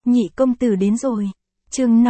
Nhị công tử đến rồi. Chương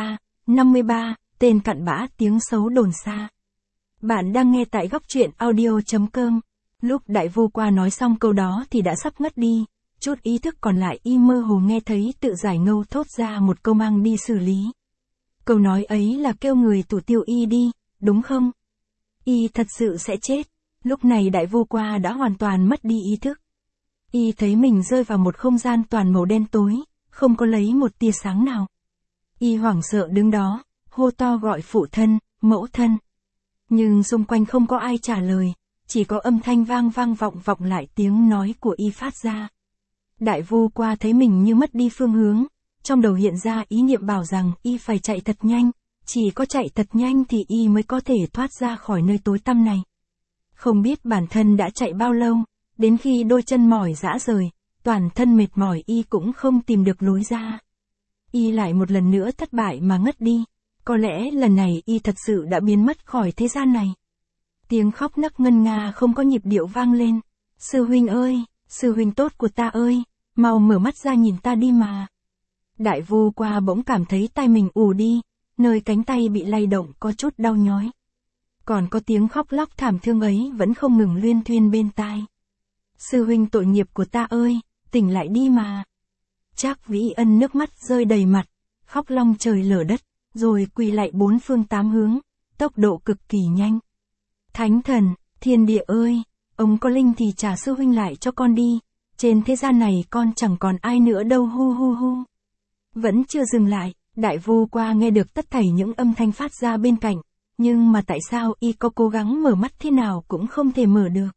53, tên cặn bã tiếng xấu đồn xa. Bạn đang nghe tại góc truyện audio.com. Lúc đại vô qua nói xong câu đó thì đã sắp ngất đi, chút ý thức còn lại y mơ hồ nghe thấy tự giải ngâu thốt ra một câu mang đi xử lý. Câu nói ấy là kêu người thủ tiêu y đi, đúng không? Y thật sự sẽ chết. Lúc này đại vô qua đã hoàn toàn mất đi ý thức. Y thấy mình rơi vào một không gian toàn màu đen tối, không có lấy một tia sáng nào. Y hoảng sợ đứng đó, hô to gọi phụ thân, mẫu thân. Nhưng xung quanh không có ai trả lời, chỉ có âm thanh vang vọng lại tiếng nói của y phát ra. Đại vô qua thấy mình như mất đi phương hướng, trong đầu hiện ra ý niệm bảo rằng y phải chạy thật nhanh, chỉ có chạy thật nhanh thì y mới có thể thoát ra khỏi nơi tối tăm này. Không biết bản thân đã chạy bao lâu, đến khi đôi chân mỏi rã rời, toàn thân mệt mỏi y cũng không tìm được lối ra. Y lại một lần nữa thất bại mà ngất đi, có lẽ lần này y thật sự đã biến mất khỏi thế gian này. Tiếng khóc nấc ngân nga không có nhịp điệu vang lên. Sư huynh ơi, sư huynh tốt của ta ơi, mau mở mắt ra nhìn ta đi mà. Đại vô qua bỗng cảm thấy tai mình ù đi, nơi cánh tay bị lay động có chút đau nhói. Còn có tiếng khóc lóc thảm thương ấy vẫn không ngừng luyên thuyên bên tai. Sư huynh tội nghiệp của ta ơi, tỉnh lại đi mà. Trác Vĩ Ân nước mắt rơi đầy mặt, khóc long trời lở đất, rồi quỳ lạy bốn phương tám hướng, tốc độ cực kỳ nhanh. Thánh thần, thiên địa ơi, ông có linh thì trả sư huynh lại cho con đi, trên thế gian này con chẳng còn ai nữa đâu hu hu hu. Vẫn chưa dừng lại, đại vô qua nghe được tất thảy những âm thanh phát ra bên cạnh, nhưng mà tại sao y có cố gắng mở mắt thế nào cũng không thể mở được.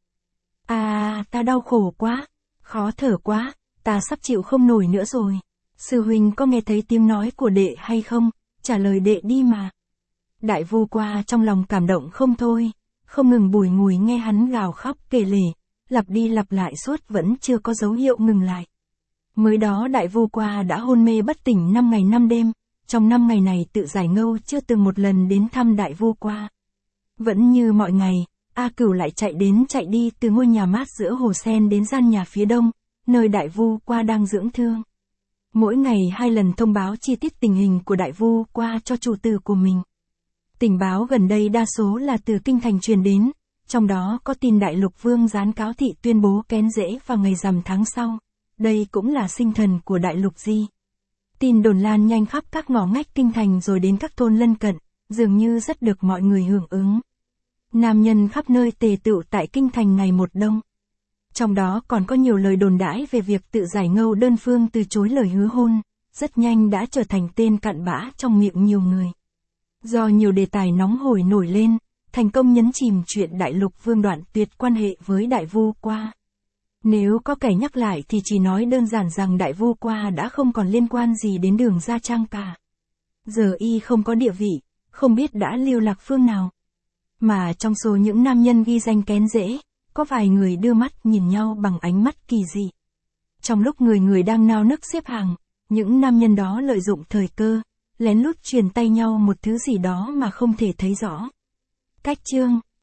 À, ta đau khổ quá, khó thở quá, ta sắp chịu không nổi nữa rồi. Sư huynh có nghe thấy tiếng nói của đệ hay không? Trả lời đệ đi mà. Đại vô qua trong lòng cảm động không thôi, không ngừng bùi ngùi nghe hắn gào khóc kể lể, lặp đi lặp lại suốt vẫn chưa có dấu hiệu ngừng lại. Mới đó đại vô qua đã hôn mê bất tỉnh 5 ngày 5 đêm, trong 5 ngày này tự giải ngâu chưa từng một lần đến thăm đại vô qua. Vẫn như mọi ngày, A Cửu lại chạy đến chạy đi từ ngôi nhà mát giữa hồ sen đến gian nhà phía đông, nơi đại vô qua đang dưỡng thương. Mỗi ngày 2 lần thông báo chi tiết tình hình của đại vô qua cho chủ tử của mình. Tình báo gần đây đa số là từ kinh thành truyền đến, trong đó có tin đại lục vương gián cáo thị tuyên bố kén rễ vào ngày rằm tháng sau. Đây cũng là sinh thần của đại lục Di. Tin đồn lan nhanh khắp các ngõ ngách kinh thành rồi đến các thôn lân cận, dường như rất được mọi người hưởng ứng. Nam nhân khắp nơi tề tựu tại kinh thành ngày một đông. Trong đó còn có nhiều lời đồn đãi về việc tự giải ngâu đơn phương từ chối lời hứa hôn, rất nhanh đã trở thành tên cặn bã trong miệng nhiều người. Do nhiều đề tài nóng hổi nổi lên, thành công nhấn chìm chuyện đại lục vương đoạn tuyệt quan hệ với đại vô qua. Nếu có kẻ nhắc lại thì chỉ nói đơn giản rằng đại vô qua đã không còn liên quan gì đến Đường Gia Trang cả. Giờ y không có địa vị, không biết đã lưu lạc phương nào. Mà trong số những nam nhân ghi danh kén rễ, có vài người đưa mắt nhìn nhau bằng ánh mắt kỳ dị. Trong lúc người người đang nao nức xếp hàng, những nam nhân đó lợi dụng thời cơ, lén lút truyền tay nhau một thứ gì đó mà không thể thấy rõ. Cách chương